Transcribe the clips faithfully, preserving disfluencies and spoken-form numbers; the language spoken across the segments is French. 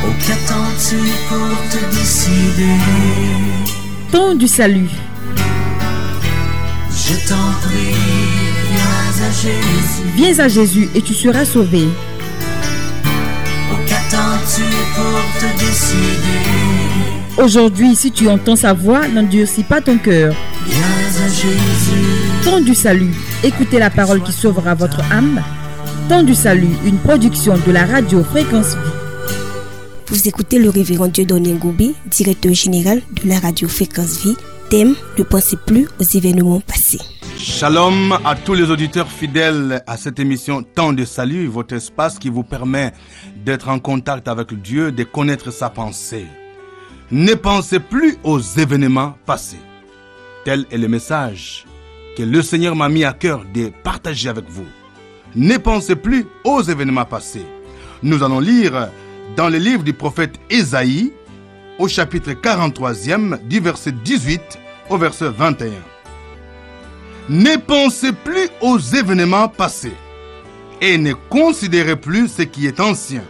Oh, qu'attends-tu pour te décider? Temps du salut. Je t'en prie, viens à Jésus. Viens à Jésus et tu seras sauvé. Oh, qu'attends-tu pour te décider? Aujourd'hui, si tu entends sa voix, n'endurcis pas ton cœur. Viens à Jésus. Temps du salut. Écoutez la parole qui sauvera votre âme. Temps du salut, une production de la radio Fréquence Vie. Vous écoutez le révérend Dieudonné Ngoubi, directeur général de la radio Fréquence Vie. Thème, ne pensez plus aux événements passés. Shalom à tous les auditeurs fidèles à cette émission Temps de salut, votre espace qui vous permet d'être en contact avec Dieu, de connaître sa pensée. Ne pensez plus aux événements passés. Tel est le message que le Seigneur m'a mis à cœur de partager avec vous. Ne pensez plus aux événements passés. Nous allons lire dans le livre du prophète Ésaïe, au chapitre quarante-troisième, du verset dix-huit au verset vingt et un. Ne pensez plus aux événements passés et ne considérez plus ce qui est ancien.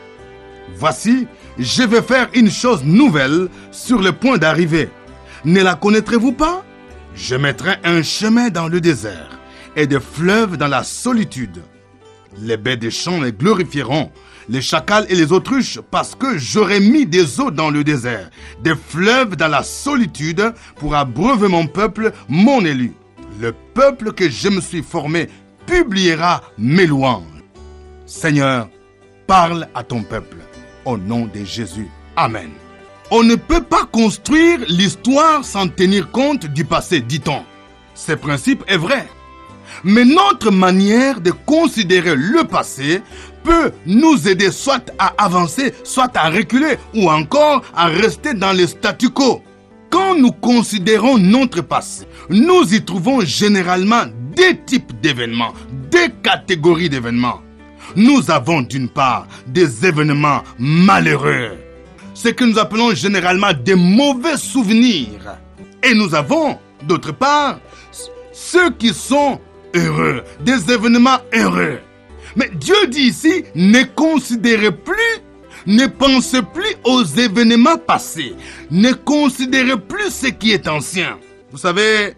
Voici, je vais faire une chose nouvelle sur le point d'arriver. Ne la connaîtrez-vous pas? Je mettrai un chemin dans le désert et des fleuves dans la solitude. Les bêtes des champs les glorifieront, les chacals et les autruches, parce que j'aurai mis des eaux dans le désert, des fleuves dans la solitude, pour abreuver mon peuple, mon élu. Le peuple que je me suis formé publiera mes louanges. Seigneur, parle à ton peuple, au nom de Jésus. Amen. On ne peut pas construire l'histoire sans tenir compte du passé, dit-on. Ce principe est vrai. Mais notre manière de considérer le passé peut nous aider soit à avancer, soit à reculer, ou encore à rester dans le statu quo. Quand nous considérons notre passé, nous y trouvons généralement deux types d'événements, deux catégories d'événements. Nous avons d'une part des événements malheureux, ce que nous appelons généralement des mauvais souvenirs. Et nous avons d'autre part ceux qui sont heureux, des événements heureux. Mais Dieu dit ici, ne considérez plus, ne pensez plus aux événements passés, ne considérez plus ce qui est ancien. Vous savez,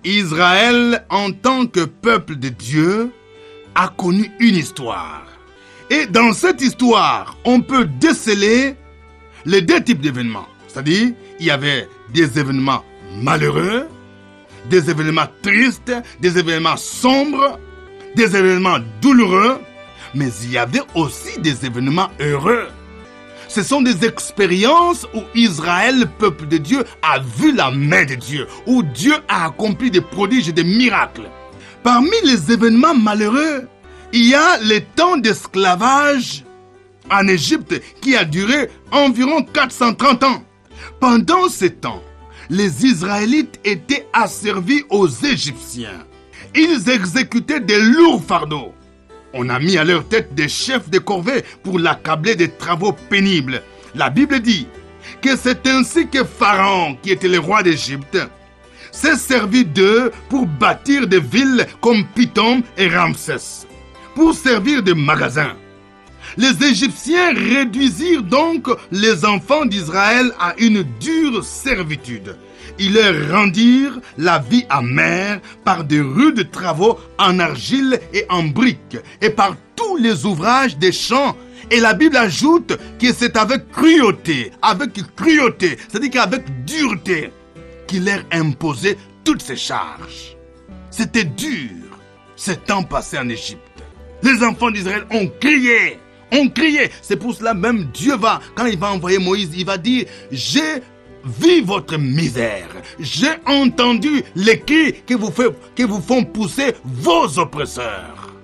Israël, en tant que peuple de Dieu, a connu une histoire. Et dans cette histoire, on peut déceler les deux types d'événements. C'est-à-dire, il y avait des événements malheureux, des événements tristes, des événements sombres, des événements douloureux, mais il y avait aussi des événements heureux. Ce sont des expériences où Israël, peuple de Dieu, a vu la main de Dieu, où Dieu a accompli des prodiges et des miracles. Parmi les événements malheureux, il y a le temps d'esclavage en Égypte qui a duré environ quatre cent trente ans. Pendant ce temps, les Israélites étaient asservis aux Égyptiens. Ils exécutaient des lourds fardeaux. On a mis à leur tête des chefs de corvée pour l'accabler des travaux pénibles. La Bible dit que c'est ainsi que Pharaon, qui était le roi d'Égypte, s'est servi d'eux pour bâtir des villes comme Pithom et Ramsès, pour servir de magasins. Les Égyptiens réduisirent donc les enfants d'Israël à une dure servitude. Ils leur rendirent la vie amère par de rudes travaux en argile et en briques, et par tous les ouvrages des champs. Et la Bible ajoute que c'est avec cruauté, avec cruauté, c'est-à-dire qu'avec dureté, qu'il leur imposait toutes ces charges. C'était dur, ce temps passé en Égypte. Les enfants d'Israël ont crié. On criait. C'est pour cela même Dieu va, quand il va envoyer Moïse, il va dire, j'ai vu votre misère. J'ai entendu les cris que vous, fait, que vous font pousser vos oppresseurs.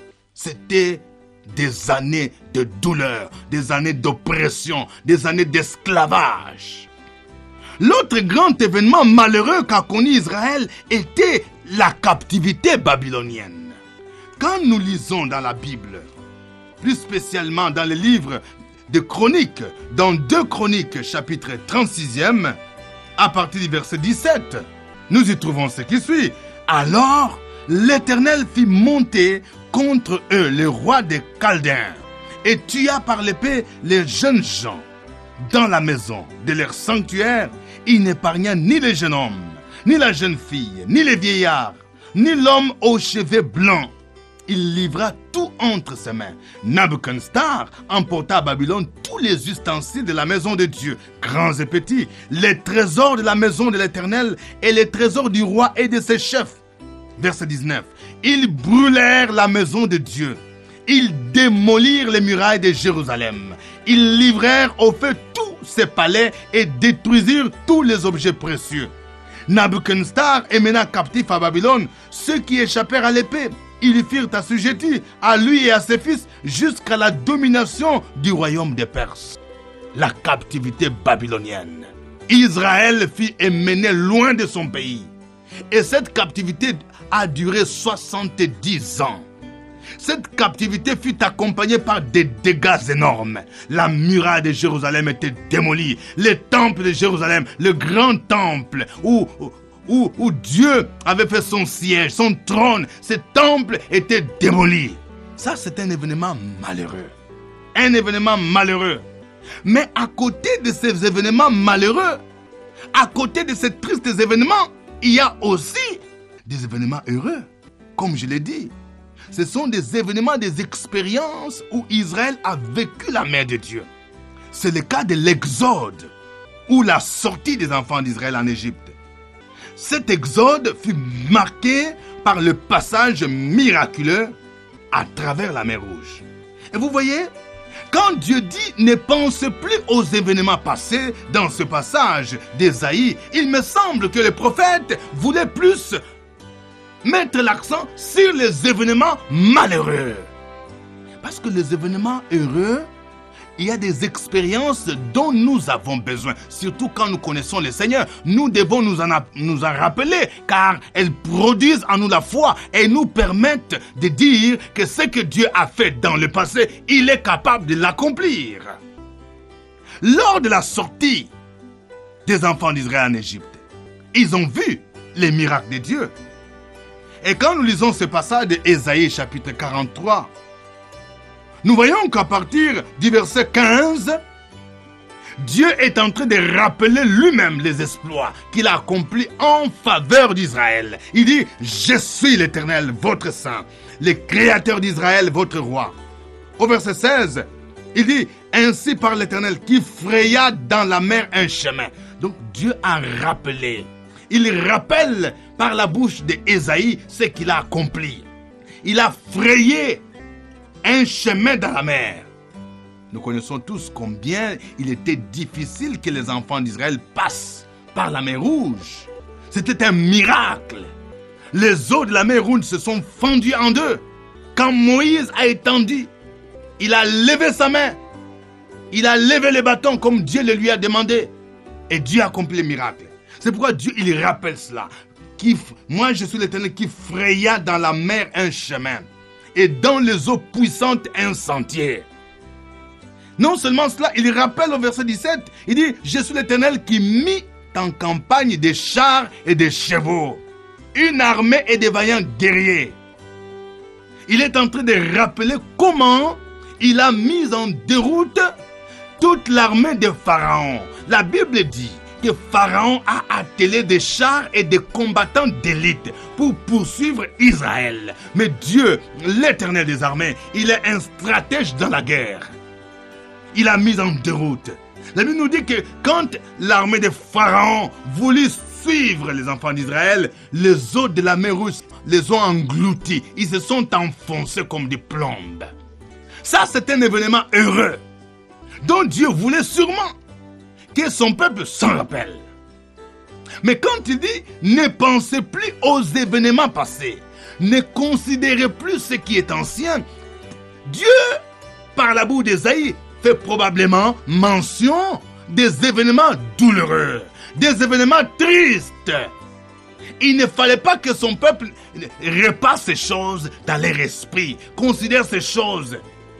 C'était des années de douleur, des années d'oppression, des années d'esclavage. L'autre grand événement malheureux qu'a connu Israël était la captivité babylonienne. Quand nous lisons dans la Bible, plus spécialement dans le livre de Chroniques, dans deux Chroniques, chapitre trente-sixième, à partir du verset dix-sept, nous y trouvons ce qui suit. Alors, l'Éternel fit monter contre eux le roi des Chaldéens et tua par l'épée les jeunes gens. dans la maison de leur sanctuaire, il n'épargna ni les jeunes hommes, ni la jeune fille, ni les vieillards, ni l'homme aux cheveux blancs. Il livra tout entre ses mains. Nabuchodonosor emporta à Babylone tous les ustensiles de la maison de Dieu, grands et petits, les trésors de la maison de l'Éternel et les trésors du roi et de ses chefs. Verset dix-neuf. Ils brûlèrent la maison de Dieu. Ils démolirent les murailles de Jérusalem. Ils livrèrent au feu tous ses palais et détruisirent tous les objets précieux. Nabuchodonosor emmena captifs à Babylone ceux qui échappèrent à l'épée. Ils firent assujettis à lui et à ses fils jusqu'à la domination du royaume des Perses. La captivité babylonienne. Israël fut emmené loin de son pays. Et cette captivité a duré soixante-dix ans. Cette captivité fut accompagnée par des dégâts énormes. La muraille de Jérusalem était démolie. Le temple de Jérusalem, le grand temple où... Où, où Dieu avait fait son siège, son trône, ce temple était démoli. Ça, c'est un événement malheureux. Un événement malheureux. Mais à côté de ces événements malheureux, à côté de ces tristes événements, il y a aussi des événements heureux. Comme je l'ai dit, ce sont des événements, des expériences où Israël a vécu la main de Dieu. C'est le cas de l'Exode, ou la sortie des enfants d'Israël en Égypte. Cet exode fut marqué par le passage miraculeux à travers la mer Rouge. Et vous voyez, quand Dieu dit « ne pense plus aux événements passés » dans ce passage d'Ésaïe, il me semble que le prophète voulait plus mettre l'accent sur les événements malheureux. Parce que les événements heureux, il y a des expériences dont nous avons besoin. Surtout quand nous connaissons le Seigneur. Nous devons nous en, nous en rappeler car elles produisent en nous la foi et nous permettent de dire que ce que Dieu a fait dans le passé, il est capable de l'accomplir. Lors de la sortie des enfants d'Israël en Égypte, ils ont vu les miracles de Dieu. Et quand nous lisons ce passage d'Ésaïe chapitre quarante-trois, nous voyons qu'à partir du verset quinze, Dieu est en train de rappeler lui-même les exploits qu'il a accomplis en faveur d'Israël. Il dit « Je suis l'Éternel, votre Saint, le Créateur d'Israël, votre Roi ». Au verset seize, il dit « Ainsi par l'Éternel qui fraya dans la mer un chemin ». Donc Dieu a rappelé. Il rappelle par la bouche d'Ésaïe ce qu'il a accompli. Il a frayé un chemin dans la mer. Nous connaissons tous combien il était difficile que les enfants d'Israël passent par la mer Rouge. C'était un miracle. Les eaux de la mer Rouge se sont fendues en deux. Quand Moïse a étendu, il a levé sa main. Il a levé le bâton comme Dieu le lui a demandé. Et Dieu a accompli le miracle. C'est pourquoi Dieu il rappelle cela. Qui, moi je suis l'Éternel qui fraya dans la mer un chemin. Et dans les eaux puissantes un sentier. Non seulement cela, il rappelle au verset dix-sept, il dit « Je suis l'Éternel qui mit en campagne des chars et des chevaux, une armée et des vaillants guerriers. » Il est en train de rappeler comment il a mis en déroute toute l'armée de Pharaon. La Bible dit que Pharaon a attelé des chars et des combattants d'élite pour poursuivre Israël. Mais Dieu, l'Éternel des armées, il est un stratège dans la guerre. Il a mis en déroute. La Bible nous dit que quand l'armée de Pharaon voulut suivre les enfants d'Israël, les eaux de la mer Rouge les ont engloutis. Ils se sont enfoncés comme des plombes. Ça, c'est un événement heureux dont Dieu voulait sûrement que son peuple s'en rappelle. Mais quand il dit « ne pensez plus aux événements passés, ne considérez plus ce qui est ancien », Dieu, par la bouche d'Ésaïe, fait probablement mention des événements douloureux, des événements tristes. Il ne fallait pas que son peuple repasse ces choses dans leur esprit, considère ces choses.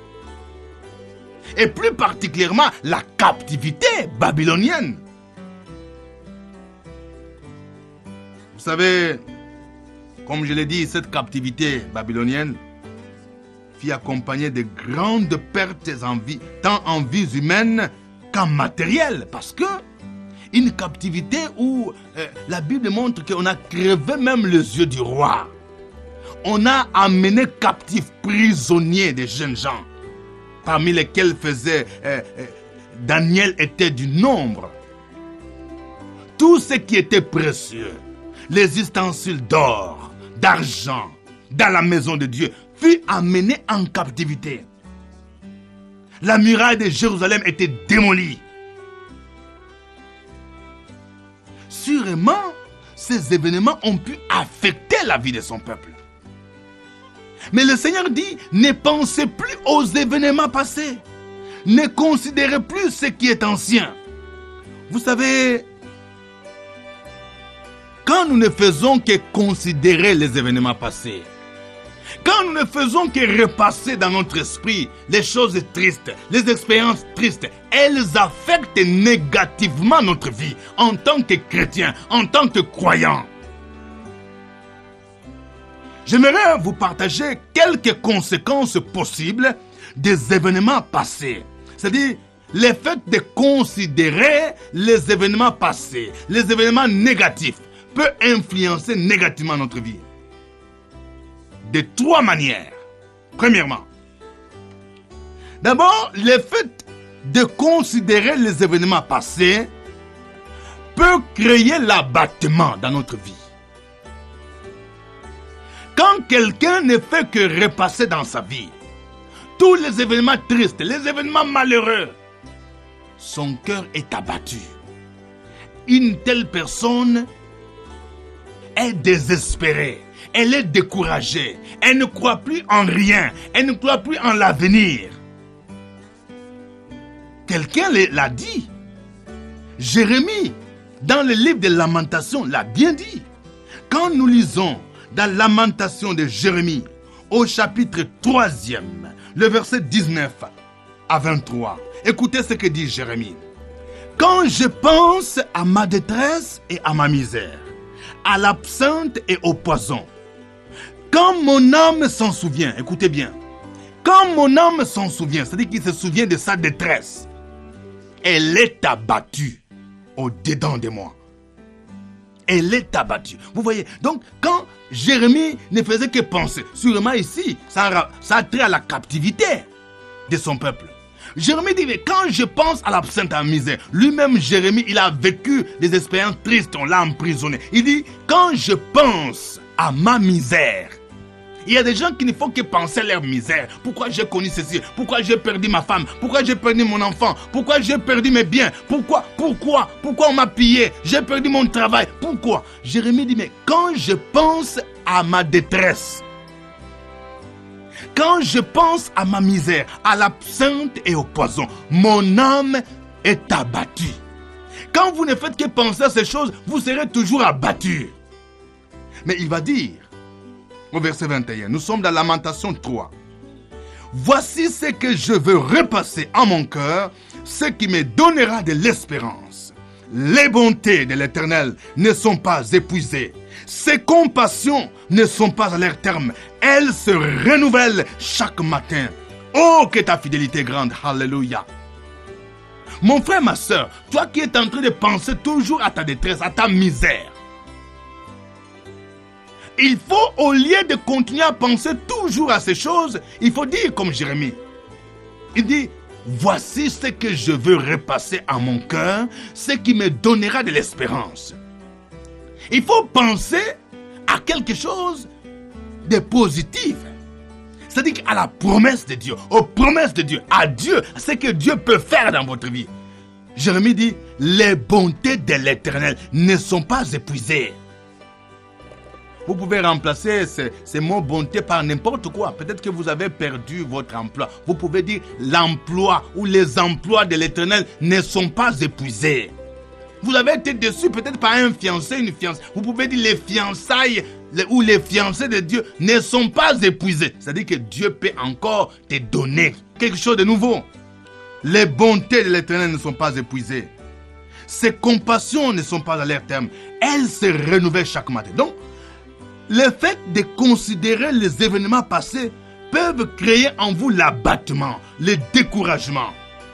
Et plus particulièrement la captivité babylonienne. Vous savez, comme je l'ai dit, cette captivité babylonienne fut accompagnée de grandes pertes en vie, tant en vies humaines qu'en matériel, parce que une captivité où euh, la Bible montre qu'on a crevé même les yeux du roi. On a amené captifs, prisonniers des jeunes gens, parmi lesquels faisait euh, euh, Daniel était du nombre. Tout ce qui était précieux, les ustensiles d'or, d'argent, dans la maison de Dieu, fut amené en captivité. La muraille de Jérusalem était démolie. Sûrement, ces événements ont pu affecter la vie de son peuple. Mais le Seigneur dit, ne pensez plus aux événements passés. Ne considérez plus ce qui est ancien. Vous savez, quand nous ne faisons que considérer les événements passés, quand nous ne faisons que repasser dans notre esprit les choses tristes, les expériences tristes, elles affectent négativement notre vie en tant que chrétien, en tant que croyant. J'aimerais vous partager quelques conséquences possibles des événements passés. C'est-à-dire, le fait de considérer les événements passés, les événements négatifs, peut influencer négativement notre vie. De trois manières. Premièrement, d'abord, le fait de considérer les événements passés peut créer l'abattement dans notre vie. Quand quelqu'un ne fait que repasser dans sa vie tous les événements tristes, les événements malheureux, son cœur est abattu. Une telle personne est désespérée. Elle est découragée. Elle ne croit plus en rien. Elle ne croit plus en l'avenir. Quelqu'un l'a dit. Jérémie, dans le livre de Lamentations, l'a bien dit. Quand nous lisons dans Lamentation de Jérémie, au chapitre troisième, le verset dix-neuf à vingt-trois, écoutez ce que dit Jérémie. Quand je pense à ma détresse et à ma misère, à l'absinthe et au poison, quand mon âme s'en souvient, écoutez bien, quand mon âme s'en souvient, c'est-à-dire qu'il se souvient de sa détresse, elle est abattue au-dedans de moi. Elle est abattue. Vous voyez, donc quand Jérémie ne faisait que penser, sûrement ici, ça a, ça a trait à la captivité de son peuple. Jérémie dit, mais quand je pense à l'absinthe à la misère, lui-même Jérémie, il a vécu des expériences tristes, on l'a emprisonné. Il dit, quand je pense à ma misère, il y a des gens qui ne font que penser à leur misère. Pourquoi j'ai connu ceci? Pourquoi j'ai perdu ma femme? Pourquoi j'ai perdu mon enfant? Pourquoi j'ai perdu mes biens? Pourquoi? Pourquoi? Pourquoi on m'a pillé? J'ai perdu mon travail. Pourquoi? Jérémie dit, mais quand je pense à ma détresse, quand je pense à ma misère, à l'absinthe et au poison, mon âme est abattue. Quand vous ne faites que penser à ces choses, vous serez toujours abattu. Mais il va dire, au verset vingt et un, nous sommes dans Lamentation trois. Voici ce que je veux repasser en mon cœur, ce qui me donnera de l'espérance. Les bontés de l'Éternel ne sont pas épuisées. Ses compassions ne sont pas à leur terme. Elles se renouvellent chaque matin. Oh, que ta fidélité est grande. Alléluia. Mon frère, ma soeur, toi qui es en train de penser toujours à ta détresse, à ta misère, il faut, au lieu de continuer à penser toujours à ces choses, il faut dire comme Jérémie. Il dit, voici ce que je veux repasser à mon cœur, ce qui me donnera de l'espérance. Il faut penser à quelque chose de positif. C'est-à-dire à la promesse de Dieu, aux promesses de Dieu, à Dieu, à ce que Dieu peut faire dans votre vie. Jérémie dit, les bontés de l'Éternel ne sont pas épuisées. Vous pouvez remplacer ces, ces mots bonté par n'importe quoi. Peut-être que vous avez perdu votre emploi. Vous pouvez dire l'emploi ou les emplois de l'Éternel ne sont pas épuisés. Vous avez été déçu peut-être par un fiancé, une fiancée. Vous pouvez dire les fiançailles les, ou les fiancés de Dieu ne sont pas épuisés. C'est-à-dire que Dieu peut encore te donner quelque chose de nouveau. Les bontés de l'Éternel ne sont pas épuisées. Ses compassions ne sont pas à leur terme. Elles se renouvellent chaque matin. Donc, le fait de considérer les événements passés peuvent créer en vous l'abattement, le découragement.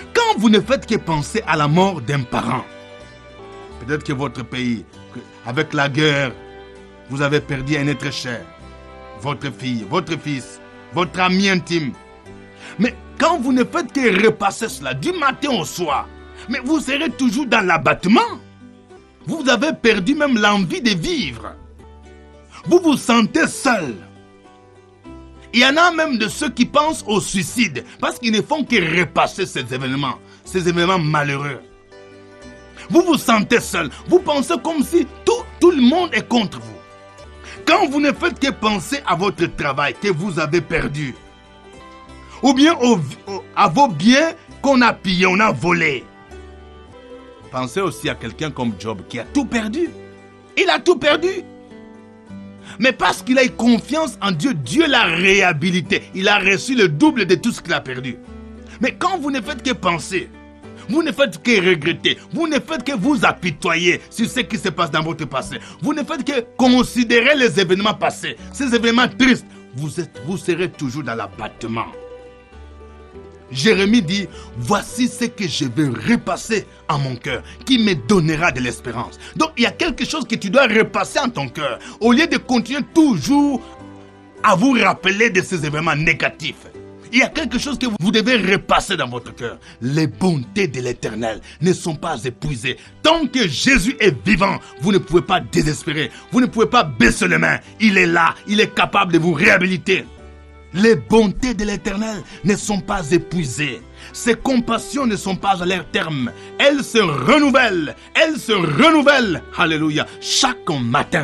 Quand vous ne faites que penser à la mort d'un parent, peut-être que votre pays, avec la guerre, vous avez perdu un être cher, votre fille, votre fils, votre ami intime. Mais quand vous ne faites que repasser cela du matin au soir, mais vous serez toujours dans l'abattement. Vous avez perdu même l'envie de vivre. Vous vous sentez seul. Il y en a même de ceux qui pensent au suicide parce qu'ils ne font que repasser ces événements, ces événements malheureux. Vous vous sentez seul. Vous pensez comme si tout, tout le monde est contre vous. Quand vous ne faites que penser à votre travail que vous avez perdu, ou bien au, au, à vos biens qu'on a pillés, on a volés. Pensez aussi à quelqu'un comme Job qui a tout perdu. Il a tout perdu. Mais parce qu'il a eu confiance en Dieu, Dieu l'a réhabilité. Il a reçu le double de tout ce qu'il a perdu. Mais quand vous ne faites que penser, vous ne faites que regretter, vous ne faites que vous apitoyer sur ce qui se passe dans votre passé, vous ne faites que considérer les événements passés, ces événements tristes, vous, êtes, vous serez toujours dans l'abattement. Jérémie dit, voici ce que je vais repasser en mon cœur, qui me donnera de l'espérance. Donc il y a quelque chose que tu dois repasser en ton cœur, au lieu de continuer toujours à vous rappeler de ces événements négatifs. Il y a quelque chose que vous devez repasser dans votre cœur. Les bontés de l'Éternel ne sont pas épuisées. Tant que Jésus est vivant, vous ne pouvez pas désespérer. Vous ne pouvez pas baisser les mains. Il est là, il est capable de vous réhabiliter. Les bontés de l'Éternel ne sont pas épuisées. Ses compassions ne sont pas à leur terme. Elles se renouvellent. Elles se renouvellent. Alléluia. Chaque matin.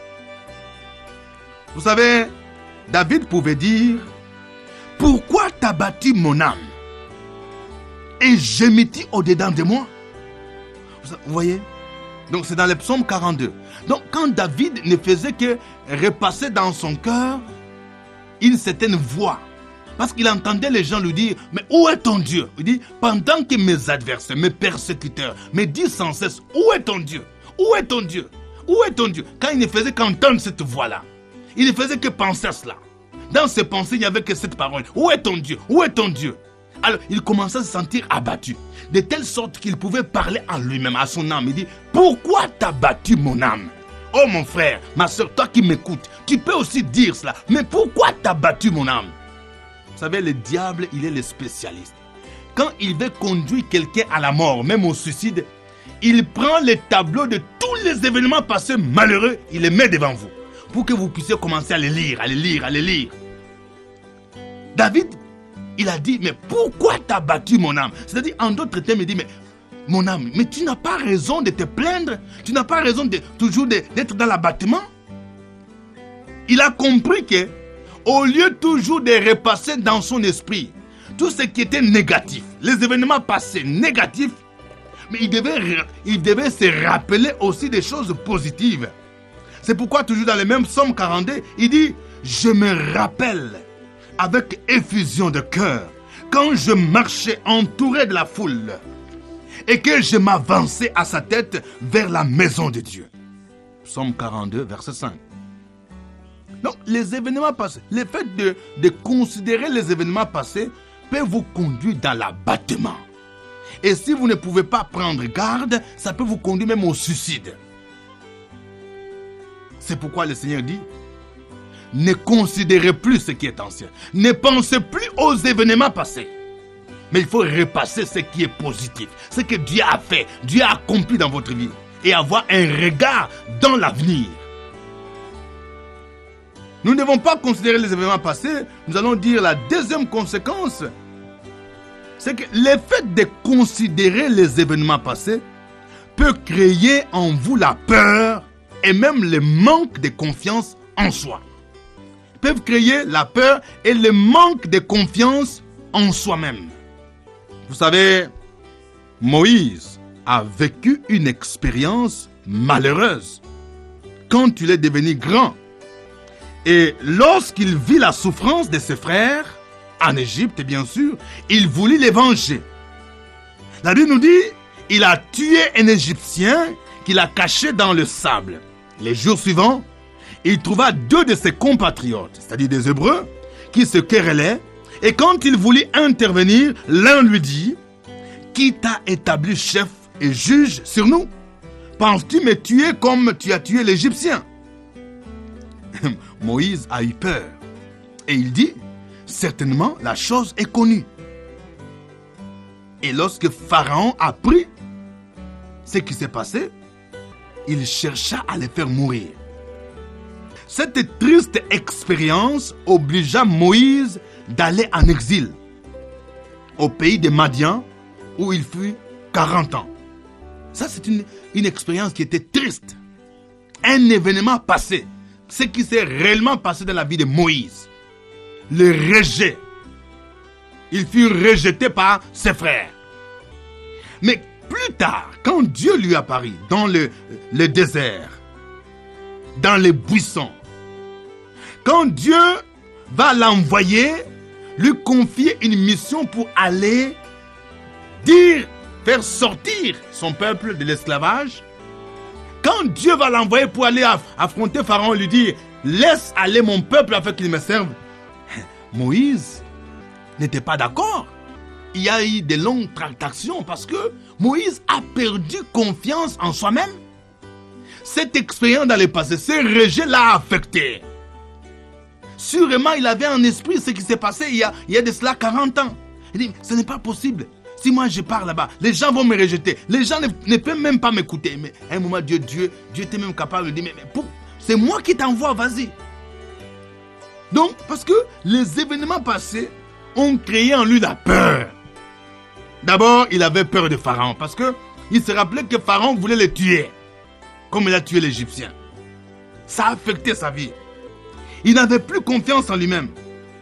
Vous savez, David pouvait dire, pourquoi t'as battu mon âme et gémis-tu au-dedans de moi? Vous voyez? Donc c'est dans le psaume quarante-deux. Donc quand David ne faisait que repasser dans son cœur une certaine voix, parce qu'il entendait les gens lui dire, mais où est ton Dieu? Il dit, pendant que mes adversaires, mes persécuteurs me disent sans cesse, où est ton Dieu? Où est ton Dieu? Où est ton Dieu? Quand il ne faisait qu'entendre cette voix-là, il ne faisait que penser à cela. Dans ses pensées, il n'y avait que cette parole. Où est ton Dieu? Où est ton Dieu? Alors, il commençait à se sentir abattu. De telle sorte qu'il pouvait parler en lui-même, à son âme. Il dit, pourquoi t'as battu mon âme? Oh mon frère, ma soeur, toi qui m'écoutes, tu peux aussi dire cela. Mais pourquoi t'as battu mon âme? Vous savez, le diable, il est le spécialiste. Quand il veut conduire quelqu'un à la mort, même au suicide, il prend les tableaux de tous les événements passés malheureux, il les met devant vous. Pour que vous puissiez commencer à les lire, à les lire, à les lire. David, il a dit, mais pourquoi t'as battu mon âme? C'est-à-dire, en d'autres termes, il dit, mais mon âme, mais tu n'as pas raison de te plaindre, tu n'as pas raison de toujours de, d'être dans l'abattement. Il a compris que, au lieu toujours de repasser dans son esprit tout ce qui était négatif, les événements passés négatifs, mais il devait, il devait se rappeler aussi des choses positives. C'est pourquoi toujours dans le même psaume quarante-deux, il dit, je me rappelle avec effusion de cœur quand je marchais entouré de la foule et que je m'avançais à sa tête vers la maison de Dieu. Psaume quarante-deux, verset cinq. Donc les événements passés, le fait de, de considérer les événements passés peut vous conduire dans l'abattement. Et si vous ne pouvez pas prendre garde, ça peut vous conduire même au suicide. C'est pourquoi le Seigneur dit, ne considérez plus ce qui est ancien. Ne pensez plus aux événements passés. Mais il faut repasser ce qui est positif. Ce que Dieu a fait, Dieu a accompli dans votre vie. Et avoir un regard dans l'avenir. Nous ne devons pas considérer les événements passés. Nous allons dire la deuxième conséquence. C'est que le fait de considérer les événements passés peut créer en vous la peur et même le manque de confiance en soi. Ils peuvent créer la peur et le manque de confiance en soi-même. Vous savez, Moïse a vécu une expérience malheureuse quand il est devenu grand. Et lorsqu'il vit la souffrance de ses frères, en Égypte bien sûr, il voulut les venger. La Bible nous dit, il a tué un Égyptien qu'il a caché dans le sable. Les jours suivants, il trouva deux de ses compatriotes, c'est-à-dire des Hébreux, qui se querellaient. Et quand il voulut intervenir, l'un lui dit, qui t'a établi chef et juge sur nous? Penses-tu me tuer comme tu as tué l'Égyptien? Moïse a eu peur. Et il dit, certainement la chose est connue. Et lorsque Pharaon apprit ce qui s'est passé, il chercha à les faire mourir. Cette triste expérience obligea Moïse d'aller en exil au pays de Madian où il fut quarante ans. Ça, c'est une, une expérience qui était triste. Un événement passé. Ce qui s'est réellement passé dans la vie de Moïse. Le rejet. Il fut rejeté par ses frères. Mais plus tard, quand Dieu lui apparut dans le, le désert, dans les buissons, quand Dieu va l'envoyer, lui confier une mission pour aller dire, faire sortir son peuple de l'esclavage, quand Dieu va l'envoyer pour aller affronter Pharaon et lui dire « Laisse aller mon peuple afin qu'il me serve », Moïse n'était pas d'accord. Il y a eu de longues tractations parce que Moïse a perdu confiance en soi-même. Cette expérience dans le passé, ce rejet l'a affecté. Sûrement, il avait en esprit ce qui s'est passé il y a, il y a de cela quarante ans. Il dit, ce n'est pas possible. Si moi je pars là-bas, les gens vont me rejeter. Les gens ne, ne peuvent même pas m'écouter. Mais à un moment, Dieu, Dieu, Dieu était même capable de dire, mais, mais pour, c'est moi qui t'envoie, vas-y. Donc, parce que les événements passés ont créé en lui la peur. D'abord, il avait peur de Pharaon parce que il se rappelait que Pharaon voulait le tuer, comme il a tué l'Égyptien. Ça a affecté sa vie. Il n'avait plus confiance en lui-même.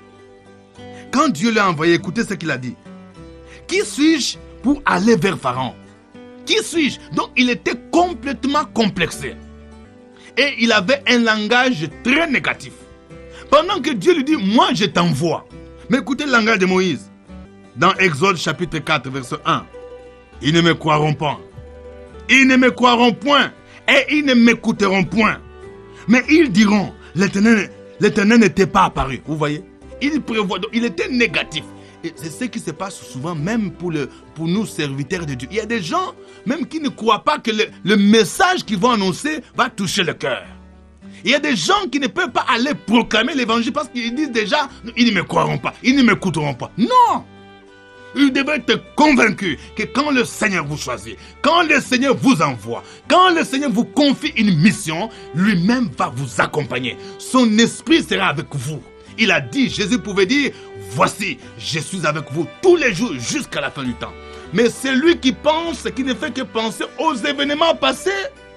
Quand Dieu l'a envoyé, écoutez ce qu'il a dit. Qui suis-je pour aller vers Pharaon? Qui suis-je? Donc il était complètement complexé. Et il avait un langage très négatif. Pendant que Dieu lui dit, moi je t'envoie. Mais écoutez le langage de Moïse. Dans Exode chapitre quatre, verset un. Ils ne me croiront pas. Ils ne me croiront point. Et ils ne m'écouteront point. Mais ils diront, l'Éternel, l'Éternel n'était pas apparu. Vous voyez? Il prévoit, donc il était négatif. Et c'est ce qui se passe souvent, même pour, le, pour nous, serviteurs de Dieu. Il y a des gens, même qui ne croient pas que le, le message qu'ils vont annoncer va toucher le cœur. Il y a des gens qui ne peuvent pas aller proclamer l'évangile parce qu'ils disent déjà, ils ne me croiront pas, ils ne m'écouteront pas. Non! Ils devraient être convaincus que quand le Seigneur vous choisit, quand le Seigneur vous envoie, quand le Seigneur vous confie une mission, lui-même va vous accompagner. Son esprit sera avec vous. Il a dit, Jésus pouvait dire, voici, je suis avec vous tous les jours jusqu'à la fin du temps. Mais celui qui pense, qui ne fait que penser aux événements passés,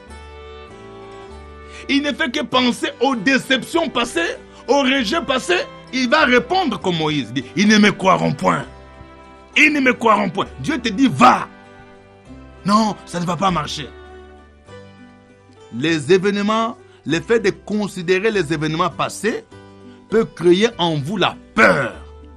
il ne fait que penser aux déceptions passées, aux rejets passés, il va répondre comme Moïse dit, ils ne me croiront point. Ils ne me croiront point. Dieu te dit, va. Non, ça ne va pas marcher. Les événements, le fait de considérer les événements passés peut créer en vous la peur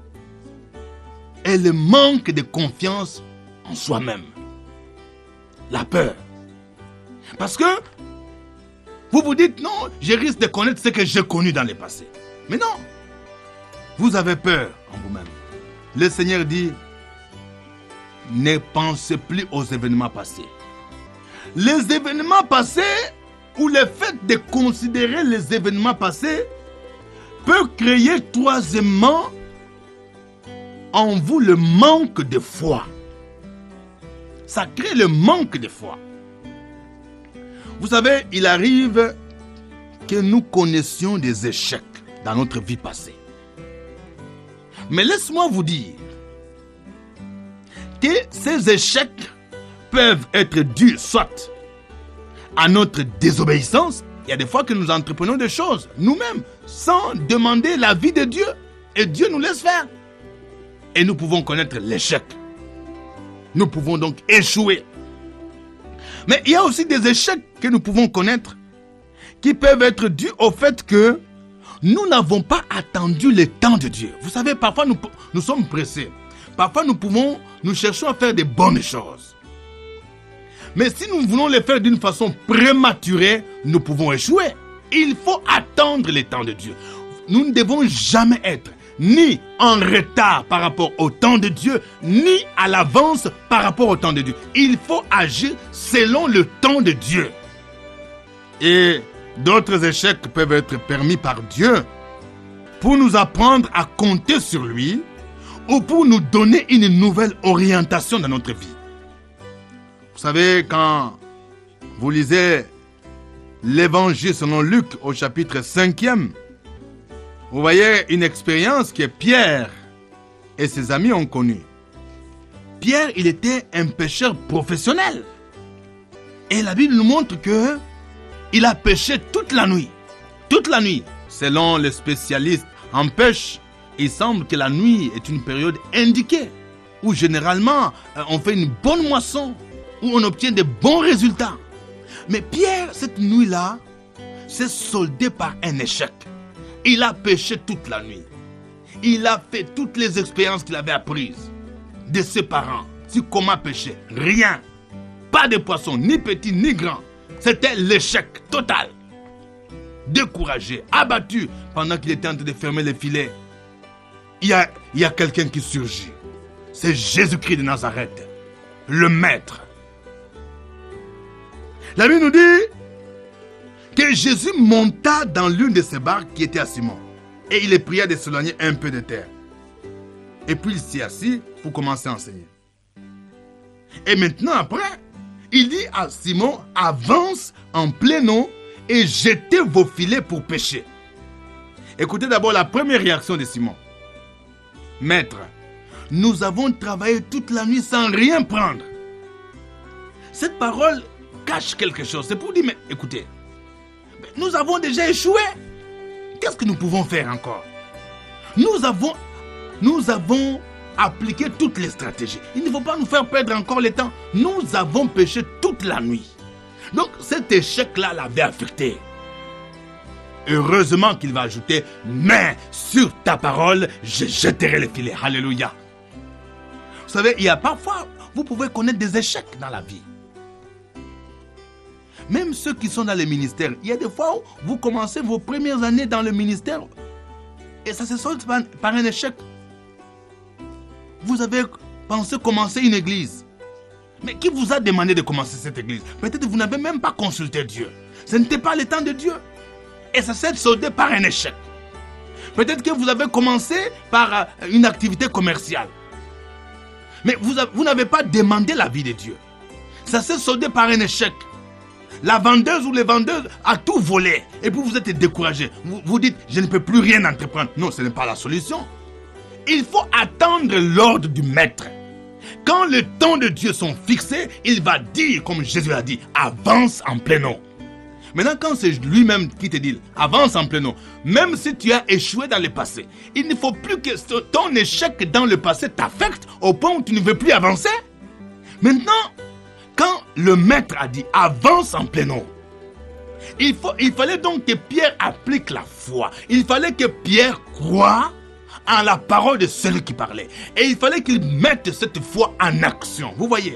et le manque de confiance en soi-même. La peur. Parce que vous vous dites, non, je risque de connaître ce que j'ai connu dans le passé. Mais non. Vous avez peur en vous-même. Le Seigneur dit, ne pensez plus aux événements passés. Les événements passés, ou le fait de considérer les événements passés, peut créer troisièmement en vous le manque de foi. Ça crée le manque de foi. Vous savez, il arrive que nous connaissions des échecs dans notre vie passée. Mais laisse-moi vous dire que ces échecs peuvent être dus soit à notre désobéissance. Il y a des fois que nous entreprenons des choses nous-mêmes sans demander l'avis de Dieu et Dieu nous laisse faire. Et nous pouvons connaître l'échec. Nous pouvons donc échouer. Mais il y a aussi des échecs que nous pouvons connaître qui peuvent être dus au fait que nous n'avons pas attendu le temps de Dieu. Vous savez, parfois nous, nous sommes pressés. Parfois nous pouvons, nous cherchons à faire des bonnes choses. Mais si nous voulons les faire d'une façon prématurée, nous pouvons échouer. Il faut attendre le temps de Dieu. Nous ne devons jamais être ni en retard par rapport au temps de Dieu, ni à l'avance par rapport au temps de Dieu. Il faut agir selon le temps de Dieu. Et d'autres échecs peuvent être permis par Dieu pour nous apprendre à compter sur lui ou pour nous donner une nouvelle orientation dans notre vie. Vous savez, quand vous lisez l'évangile selon Luc au chapitre cinquième, vous voyez une expérience que Pierre et ses amis ont connue. Pierre, il était un pêcheur professionnel. Et la Bible nous montre que il a pêché toute la nuit. Toute la nuit. Selon les spécialistes en pêche, il semble que la nuit est une période indiquée où généralement on fait une bonne moisson, où on obtient de bons résultats. Mais Pierre, cette nuit-là, s'est soldé par un échec. Il a pêché toute la nuit. Il a fait toutes les expériences qu'il avait apprises de ses parents sur comment pêcher. Rien. Pas de poisson, ni petit, ni grand. C'était l'échec total. Découragé, abattu pendant qu'il était en train de fermer les filets. Il y a, il y a quelqu'un qui surgit. C'est Jésus-Christ de Nazareth, le Maître. La Bible nous dit que Jésus monta dans l'une de ses barques qui était à Simon. Et il le pria de s'éloigner un peu de terre. Et puis il s'y assit pour commencer à enseigner. Et maintenant après, il dit à Simon, avance en plein eau et jetez vos filets pour pêcher. Écoutez d'abord la première réaction de Simon. Maître, nous avons travaillé toute la nuit sans rien prendre. Cette parole cache quelque chose. C'est pour dire, mais écoutez, nous avons déjà échoué. Qu'est-ce que nous pouvons faire encore? Nous avons, nous avons appliqué toutes les stratégies. Il ne faut pas nous faire perdre encore le temps. Nous avons pêché toute la nuit. Donc cet échec-là l'avait affecté. Heureusement qu'il va ajouter, mais sur ta parole, je jetterai les filets. Alléluia. Vous savez, il y a parfois, vous pouvez connaître des échecs dans la vie. Même ceux qui sont dans les ministères, il y a des fois où vous commencez vos premières années dans le ministère et ça se solde par, par un échec. Vous avez pensé commencer une église. Mais qui vous a demandé de commencer cette église? Peut-être que vous n'avez même pas consulté Dieu. Ce n'était pas le temps de Dieu. Et ça s'est soldé par un échec. Peut-être que vous avez commencé par une activité commerciale. Mais vous, vous n'avez pas demandé la vie de Dieu. Ça s'est soldé par un échec. La vendeuse ou les vendeurs a tout volé. Et puis vous êtes découragé. Vous, vous dites, je ne peux plus rien entreprendre. Non, ce n'est pas la solution. Il faut attendre l'ordre du maître. Quand les temps de Dieu sont fixés, il va dire, comme Jésus a dit, avance en plein eau. Maintenant, quand c'est lui-même qui te dit, avance en plein eau, même si tu as échoué dans le passé, il ne faut plus que ton échec dans le passé t'affecte au point où tu ne veux plus avancer. Maintenant, quand le maître a dit, avance en plein eau, il, faut, il fallait donc que Pierre applique la foi. Il fallait que Pierre croie en la parole de celui qui parlait. Et il fallait qu'il mette cette foi en action. Vous voyez?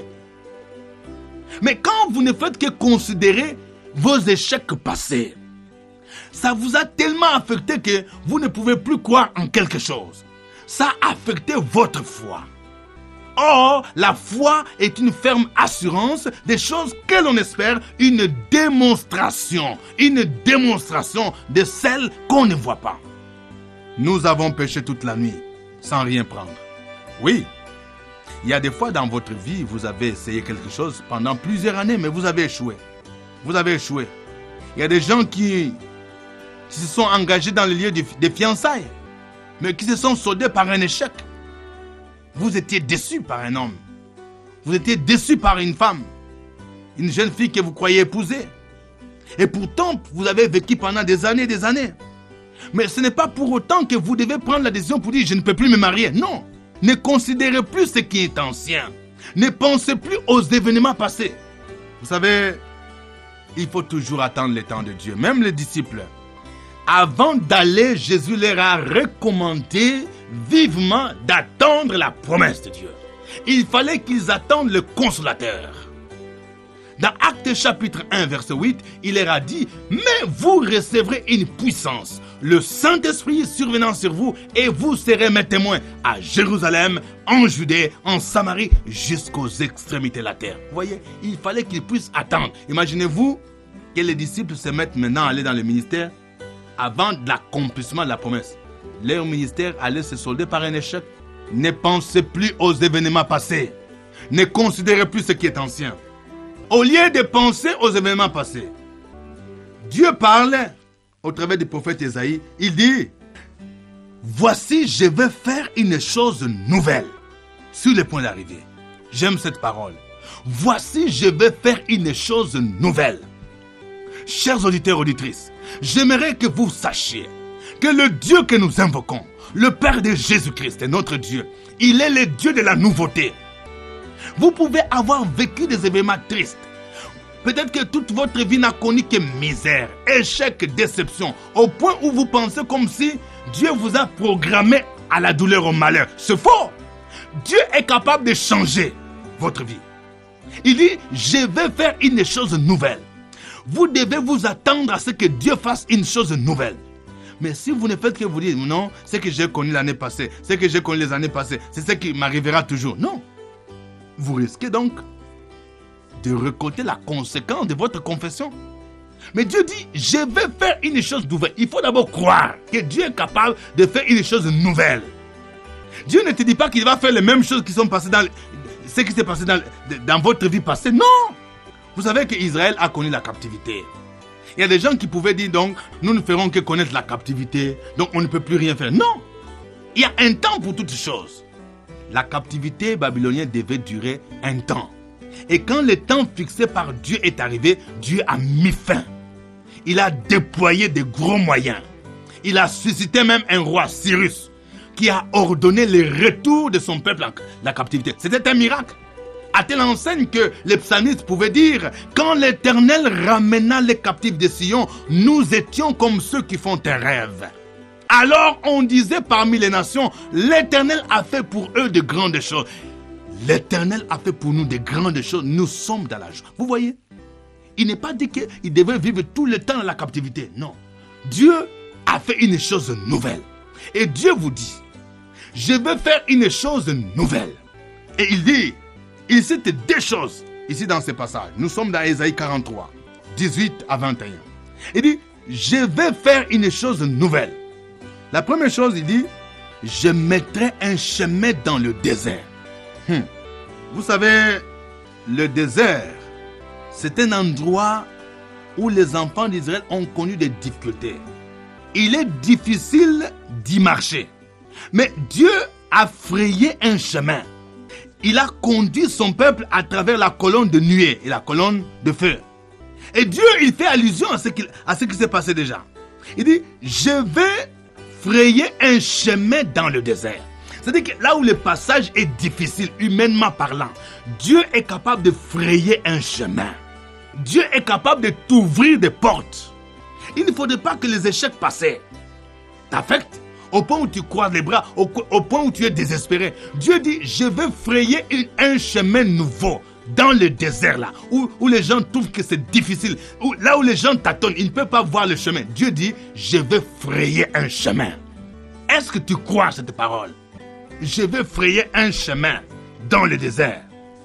Mais quand vous ne faites que considérer vos échecs passés, ça vous a tellement affecté que vous ne pouvez plus croire en quelque chose. Ça a affecté votre foi. Or, la foi est une ferme assurance des choses que l'on espère, une démonstration, une démonstration de celles qu'on ne voit pas. Nous avons péché toute la nuit sans rien prendre. Oui, il y a des fois dans votre vie, vous avez essayé quelque chose pendant plusieurs années, mais vous avez échoué. Vous avez échoué. Il y a des gens qui, qui se sont engagés dans le lieu des fiançailles, mais qui se sont soldés par un échec. Vous étiez déçu par un homme. Vous étiez déçu par une femme. Une jeune fille que vous croyez épouser. Et pourtant, vous avez vécu pendant des années et des années. Mais ce n'est pas pour autant que vous devez prendre la décision pour dire « je ne peux plus me marier ». Non. Ne considérez plus ce qui est ancien. Ne pensez plus aux événements passés. Vous savez, il faut toujours attendre le temps de Dieu. Même les disciples, avant d'aller, Jésus leur a recommandé vivement d'attendre la promesse de Dieu. Il fallait qu'ils attendent le Consolateur. Dans Actes chapitre un, verset huit, il leur a dit « Mais vous recevrez une puissance le Saint-Esprit survenant sur vous et vous serez mes témoins à Jérusalem, en Judée, en Samarie, jusqu'aux extrémités de la terre. Vous voyez, il fallait qu'ils puissent attendre. Imaginez-vous que les disciples se mettent maintenant à aller dans le ministère avant l'accomplissement de la promesse. Leur ministère allait se solder par un échec. Ne pensez plus aux événements passés. Ne considérez plus ce qui est ancien. Au lieu de penser aux événements passés, Dieu parle au travers du prophète Ésaïe. Il dit: voici, je vais faire une chose nouvelle sur le point d'arriver. J'aime cette parole. Voici, je vais faire une chose nouvelle. Chers auditeurs, auditrices, j'aimerais que vous sachiez que le Dieu que nous invoquons, le Père de Jésus-Christ, est notre Dieu. Il est le Dieu de la nouveauté. Vous pouvez avoir vécu des événements tristes. Peut-être que toute votre vie n'a connu que misère, échec, déception, au point où vous pensez comme si Dieu vous a programmé à la douleur, au malheur. C'est faux. Dieu est capable de changer votre vie. Il dit: je vais faire une chose nouvelle. Vous devez vous attendre à ce que Dieu fasse une chose nouvelle. Mais si vous ne faites que vous dire: non, ce que j'ai connu l'année passée, ce que j'ai connu les années passées, c'est ce qui m'arrivera toujours. Non. Vous risquez donc de récolter la conséquence de votre confession. Mais Dieu dit: je vais faire une chose nouvelle. Il faut d'abord croire que Dieu est capable de faire une chose nouvelle. Dieu ne te dit pas qu'il va faire les mêmes choses qui sont passées dans ce qui s'est passé dans, dans votre vie passée. Non. Vous savez qu'Israël a connu la captivité. Il y a des gens qui pouvaient dire donc: nous ne ferons que connaître la captivité, donc on ne peut plus rien faire. Non. Il y a un temps pour toutes choses. La captivité babylonienne devait durer un temps. Et quand le temps fixé par Dieu est arrivé, Dieu a mis fin. Il a déployé de gros moyens. Il a suscité même un roi, Cyrus, qui a ordonné le retour de son peuple en la captivité. C'était un miracle. À telle enseigne que les psalmistes pouvaient dire: quand l'Éternel ramena les captifs de Sion, nous étions comme ceux qui font un rêve. Alors on disait parmi les nations: l'Éternel a fait pour eux de grandes choses. L'Éternel a fait pour nous de grandes choses. Nous sommes dans la joie. Vous voyez, il n'est pas dit qu'il devait vivre tout le temps dans la captivité. Non. Dieu a fait une chose nouvelle. Et Dieu vous dit: je vais faire une chose nouvelle. Et il dit, il cite deux choses ici dans ce passage. Nous sommes dans Ésaïe quarante-trois, dix-huit à vingt et un. Il dit: je vais faire une chose nouvelle. La première chose, il dit: je mettrai un chemin dans le désert. Hum. Vous savez, le désert, c'est un endroit où les enfants d'Israël ont connu des difficultés. Il est difficile d'y marcher. Mais Dieu a frayé un chemin. Il a conduit son peuple à travers la colonne de nuée et la colonne de feu. Et Dieu, il fait allusion à ce qui, à ce qui s'est passé déjà. Il dit: je vais frayer un chemin dans le désert. C'est-à-dire que là où le passage est difficile, humainement parlant, Dieu est capable de frayer un chemin. Dieu est capable de t'ouvrir des portes. Il ne faudrait pas que les échecs passés t'affectent au point où tu croises les bras, au, au point où tu es désespéré. Dieu dit: je vais frayer une, un chemin nouveau dans le désert là, où, où les gens trouvent que c'est difficile, où, là où les gens tâtonnent, ils ne peuvent pas voir le chemin. Dieu dit: je vais frayer un chemin. Est-ce que tu crois à cette parole? Je vais frayer un chemin dans le désert.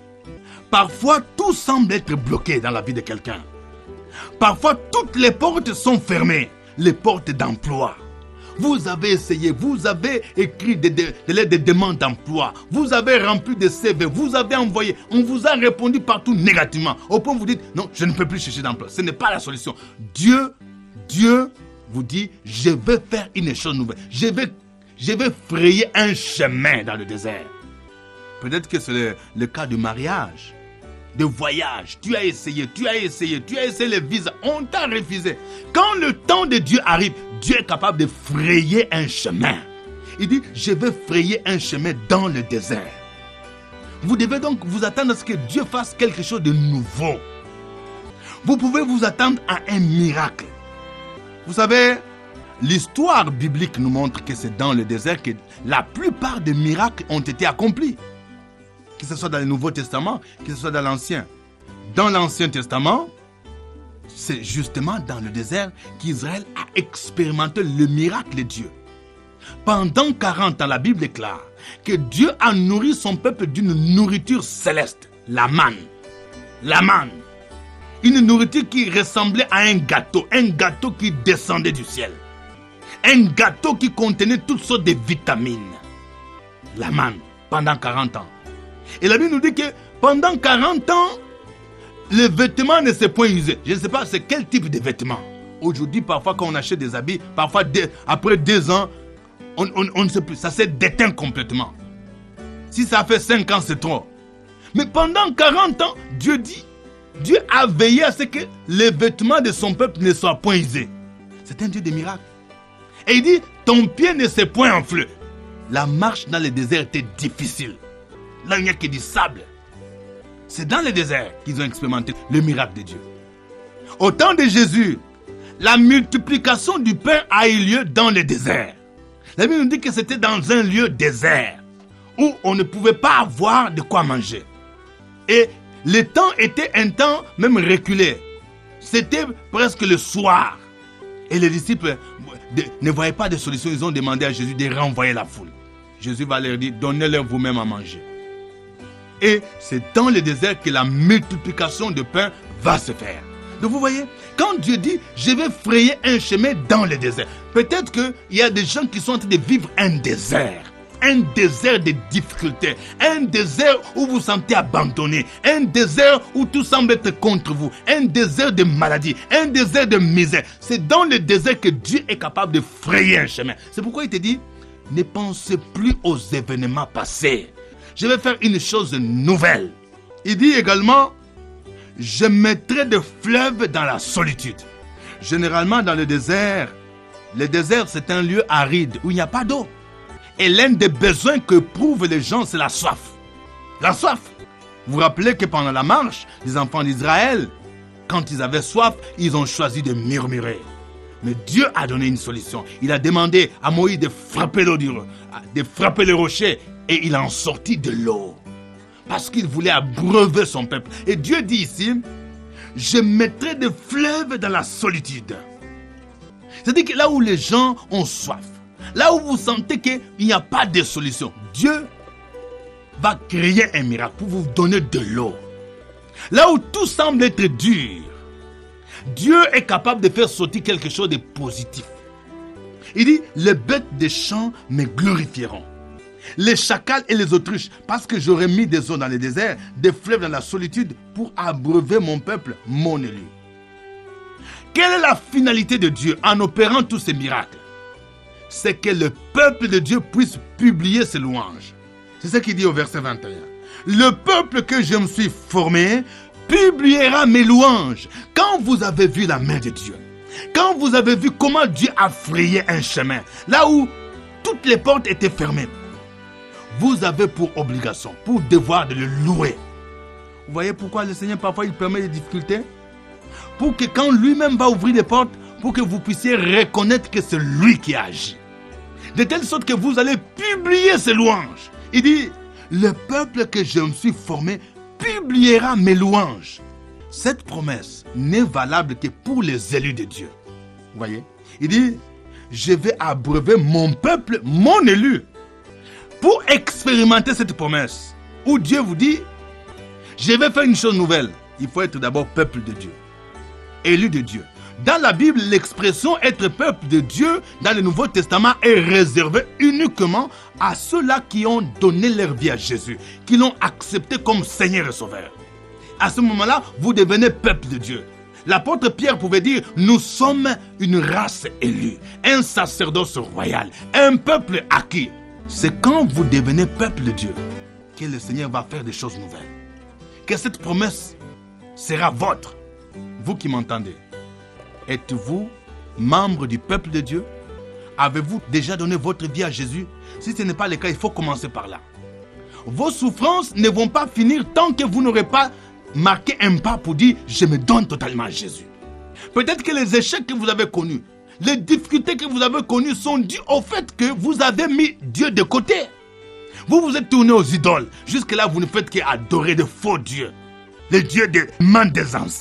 Parfois, tout semble être bloqué dans la vie de quelqu'un. Parfois, toutes les portes sont fermées. Les portes d'emploi. Vous avez essayé, vous avez écrit des, des, des lettres de demande d'emploi. Vous avez rempli des C V, vous avez envoyé. On vous a répondu partout négativement. Au point où vous dites: non, je ne peux plus chercher d'emploi. Ce n'est pas la solution. Dieu, Dieu vous dit: je vais faire une chose nouvelle. Je vais Je vais frayer un chemin dans le désert. Peut-être que c'est le, le cas du mariage, de voyage. Tu as essayé, tu as essayé, tu as essayé les visas. On t'a refusé. Quand le temps de Dieu arrive, Dieu est capable de frayer un chemin. Il dit: je vais frayer un chemin dans le désert. Vous devez donc vous attendre à ce que Dieu fasse quelque chose de nouveau. Vous pouvez vous attendre à un miracle. Vous savez, l'histoire biblique nous montre que c'est dans le désert que la plupart des miracles ont été accomplis. Que ce soit dans le Nouveau Testament, que ce soit dans l'Ancien. Dans l'Ancien Testament, c'est justement dans le désert qu'Israël a expérimenté le miracle de Dieu. Pendant quarante ans, la Bible déclare que Dieu a nourri son peuple d'une nourriture céleste, la manne. La manne. Une nourriture qui ressemblait à un gâteau, un gâteau qui descendait du ciel. Un gâteau qui contenait toutes sortes de vitamines. La manne, pendant quarante ans. Et la Bible nous dit que pendant quarante ans, les vêtements ne s'est point usé. Je ne sais pas c'est quel type de vêtements. Aujourd'hui, parfois quand on achète des habits, parfois deux, après deux ans, on, on, on ne sait plus. Ça s'est déteint complètement. Si ça fait cinq ans, c'est trop. Mais pendant quarante ans, Dieu dit, Dieu a veillé à ce que les vêtements de son peuple ne soient point usés. C'est un Dieu de miracles. Et il dit, ton pied ne s'est point enflé. La marche dans le désert était difficile. Là, il n'y a que du sable. C'est dans le désert qu'ils ont expérimenté le miracle de Dieu. Au temps de Jésus, la multiplication du pain a eu lieu dans le désert. La Bible nous dit que c'était dans un lieu désert où on ne pouvait pas avoir de quoi manger. Et le temps était un temps même reculé. C'était presque le soir. Et les disciples ne voyaient pas de solution. Ils ont demandé à Jésus de renvoyer la foule. Jésus va leur dire, donnez-leur vous-même à manger. Et c'est dans le désert que la multiplication de pain va se faire. Donc vous voyez, quand Dieu dit, je vais frayer un chemin dans le désert, peut-être qu'il y a des gens qui sont en train de vivre un désert. Un désert de difficultés, un désert où vous vous sentez abandonné, un désert où tout semble être contre vous, un désert de maladie, un désert de misère. C'est dans le désert que Dieu est capable de frayer un chemin. C'est pourquoi il te dit, ne pensez plus aux événements passés. Je vais faire une chose nouvelle. Il dit également, je mettrai des fleuves dans la solitude. Généralement dans le désert, le désert c'est un lieu aride où il n'y a pas d'eau. Et l'un des besoins que prouvent les gens, c'est la soif. La soif. Vous vous rappelez que pendant la marche, les enfants d'Israël, quand ils avaient soif, ils ont choisi de murmurer. Mais Dieu a donné une solution. Il a demandé à Moïse de frapper l'eau du, de frapper le rocher, et il en sortit de l'eau. Parce qu'il voulait abreuver son peuple. Et Dieu dit ici, je mettrai des fleuves dans la solitude. C'est-à-dire que là où les gens ont soif, là où vous sentez qu'il n'y a pas de solution, Dieu va créer un miracle pour vous donner de l'eau. Là où tout semble être dur, Dieu est capable de faire sortir quelque chose de positif. Il dit, les bêtes des champs me glorifieront. Les chacals et les autruches, parce que j'aurai mis des eaux dans le désert, des fleuves dans la solitude pour abreuver mon peuple, mon élu. Quelle est la finalité de Dieu en opérant tous ces miracles? C'est que le peuple de Dieu puisse publier ses louanges. C'est ce qu'il dit au verset vingt et un. Le peuple que je me suis formé publiera mes louanges. Quand vous avez vu la main de Dieu, quand vous avez vu comment Dieu a frayé un chemin, là où toutes les portes étaient fermées, vous avez pour obligation, pour devoir de le louer. Vous voyez pourquoi le Seigneur parfois il permet des difficultés? Pour que quand lui-même va ouvrir les portes, pour que vous puissiez reconnaître que c'est lui qui a agi. De telle sorte que vous allez publier ses louanges. Il dit, le peuple que je me suis formé publiera mes louanges. Cette promesse n'est valable que pour les élus de Dieu. Vous voyez? Il dit, je vais abreuver mon peuple, mon élu. Pour expérimenter cette promesse, où Dieu vous dit, je vais faire une chose nouvelle. Il faut être d'abord peuple de Dieu, élu de Dieu. Dans la Bible, l'expression être peuple de Dieu dans le Nouveau Testament est réservée uniquement à ceux-là qui ont donné leur vie à Jésus, qui l'ont accepté comme Seigneur et Sauveur. À ce moment-là, vous devenez peuple de Dieu. L'apôtre Pierre pouvait dire, nous sommes une race élue, un sacerdoce royal, un peuple acquis. C'est quand vous devenez peuple de Dieu que le Seigneur va faire des choses nouvelles. Que cette promesse sera votre. Vous qui m'entendez, êtes-vous membre du peuple de Dieu? Avez-vous déjà donné votre vie à Jésus? Si ce n'est pas le cas, il faut commencer par là. Vos souffrances ne vont pas finir tant que vous n'aurez pas marqué un pas pour dire « je me donne totalement à Jésus ». Peut-être que les échecs que vous avez connus, les difficultés que vous avez connues sont dues au fait que vous avez mis Dieu de côté. Vous vous êtes tourné aux idoles. Jusque-là, vous ne faites qu'adorer de faux dieux. Les dieux des mains des ancêtres.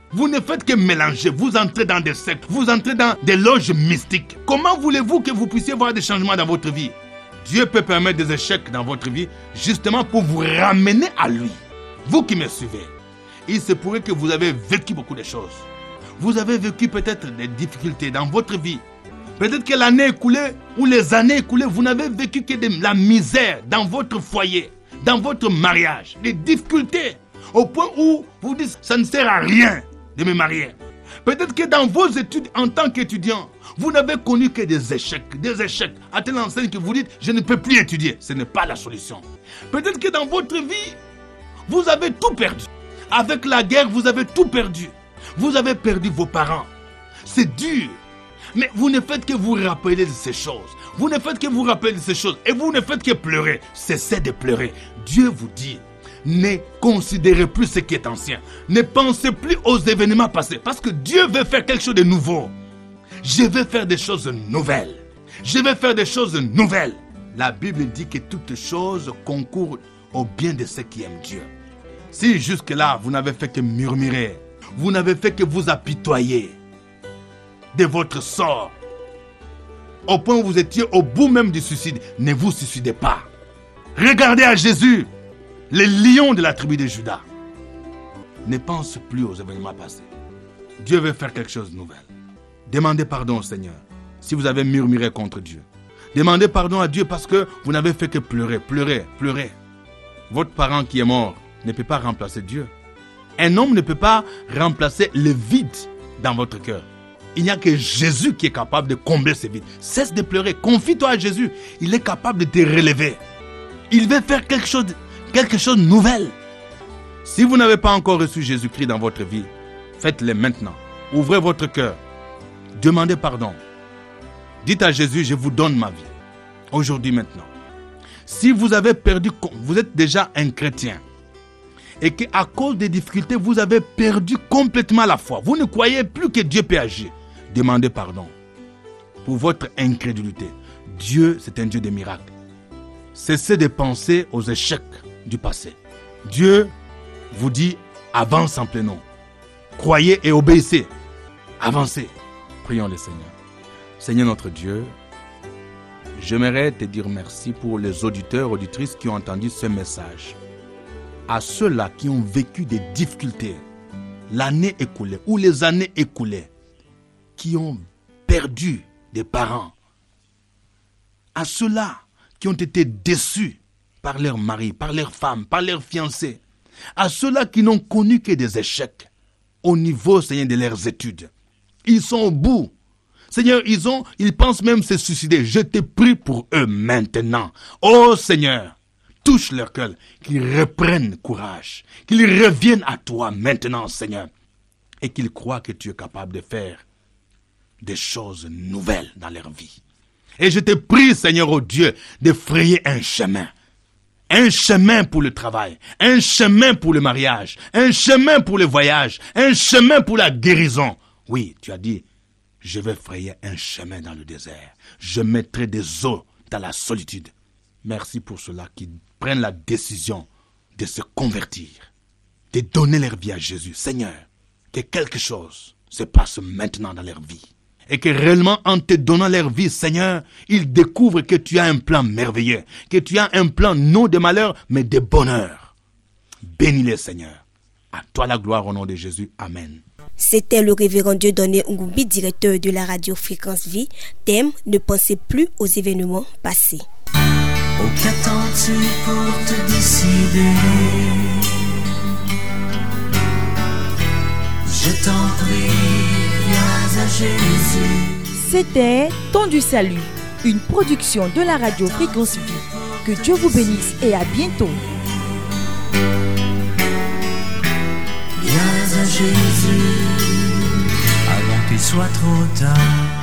Vous ne faites que mélanger, vous entrez dans des sectes, vous entrez dans des loges mystiques. Comment voulez-vous que vous puissiez voir des changements dans votre vie? Dieu peut permettre des échecs dans votre vie justement pour vous ramener à lui. Vous qui me suivez, il se pourrait que vous avez vécu beaucoup de choses. Vous avez vécu peut-être des difficultés dans votre vie. Peut-être que l'année écoulée ou les années écoulées, vous n'avez vécu que de la misère dans votre foyer, dans votre mariage, des difficultés au point où vous dites ça ne sert à rien de me marier. Peut-être que dans vos études en tant qu'étudiant, vous n'avez connu que des échecs, des échecs. À telle enseigne que vous dites, je ne peux plus étudier. Ce n'est pas la solution. Peut-être que dans votre vie, vous avez tout perdu. Avec la guerre, vous avez tout perdu. Vous avez perdu vos parents. C'est dur. Mais vous ne faites que vous rappeler de ces choses. Vous ne faites que vous rappeler de ces choses. Et vous ne faites que pleurer. Cessez de pleurer. Dieu vous dit, ne considérez plus ce qui est ancien. Ne pensez plus aux événements passés. Parce que Dieu veut faire quelque chose de nouveau. Je vais faire des choses nouvelles. Je vais faire des choses nouvelles. La Bible dit que toutes choses concourent au bien de ceux qui aiment Dieu. Si jusque-là, vous n'avez fait que murmurer, vous n'avez fait que vous apitoyer de votre sort, au point où vous étiez au bout même du suicide, ne vous suicidez pas. Regardez à Jésus, le lion de la tribu de Juda. Ne pense plus aux événements passés. Dieu veut faire quelque chose de nouvel. Demandez pardon au Seigneur si vous avez murmuré contre Dieu. Demandez pardon à Dieu parce que vous n'avez fait que pleurer, pleurer, pleurer. Votre parent qui est mort ne peut pas remplacer Dieu. Un homme ne peut pas remplacer le vide dans votre cœur. Il n'y a que Jésus qui est capable de combler ce vide. Cesse de pleurer, confie-toi à Jésus. Il est capable de te relever. Il veut faire quelque chose, quelque chose de nouvel. Si vous n'avez pas encore reçu Jésus-Christ dans votre vie, faites-le maintenant. Ouvrez votre cœur. Demandez pardon. Dites à Jésus, je vous donne ma vie. Aujourd'hui, maintenant. Si vous avez perdu, vous êtes déjà un chrétien. Et qu'à cause des difficultés, vous avez perdu complètement la foi. Vous ne croyez plus que Dieu peut agir. Demandez pardon pour votre incrédulité. Dieu, c'est un Dieu de miracles. Cessez de penser aux échecs du passé. Dieu vous dit, avance en plein nom. Croyez et obéissez. Avancez. Prions le Seigneur. Seigneur notre Dieu, j'aimerais te dire merci pour les auditeurs, auditrices qui ont entendu ce message. À ceux-là qui ont vécu des difficultés, l'année écoulée ou les années écoulées, qui ont perdu des parents, à ceux-là qui ont été déçus par leur mari, par leur femme, par leur fiancé, à ceux-là qui n'ont connu que des échecs au niveau, Seigneur, de leurs études. Ils sont au bout. Seigneur, ils, ont, ils pensent même se suicider. Je te prie pour eux maintenant. Oh Seigneur, touche leur cœur, qu'ils reprennent courage, qu'ils reviennent à toi maintenant, Seigneur, et qu'ils croient que tu es capable de faire des choses nouvelles dans leur vie. Et je te prie, Seigneur, oh Dieu, de frayer un chemin. Un chemin pour le travail, un chemin pour le mariage, un chemin pour le voyage, un chemin pour la guérison. Oui, tu as dit, je vais frayer un chemin dans le désert. Je mettrai des eaux dans la solitude. Merci pour ceux-là qui prennent la décision de se convertir, de donner leur vie à Jésus. Seigneur, que quelque chose se passe maintenant dans leur vie. Et que réellement, en te donnant leur vie, Seigneur, ils découvrent que tu as un plan merveilleux, que tu as un plan non de malheur, mais de bonheur. Bénis-les, Seigneur. À toi la gloire au nom de Jésus. Amen. C'était le révérend Dieudonné Ngoubi, directeur de la radio Fréquence Vie. Thème, ne pensez plus aux événements passés. Oh, qu'attends-tu pour te décider? Je t'en prie, viens à Jésus. C'était Temps du Salut, une production de la radio Fréquence Vie. Que Dieu vous bénisse et à bientôt. Viens à Jésus avant qu'il soit trop tard.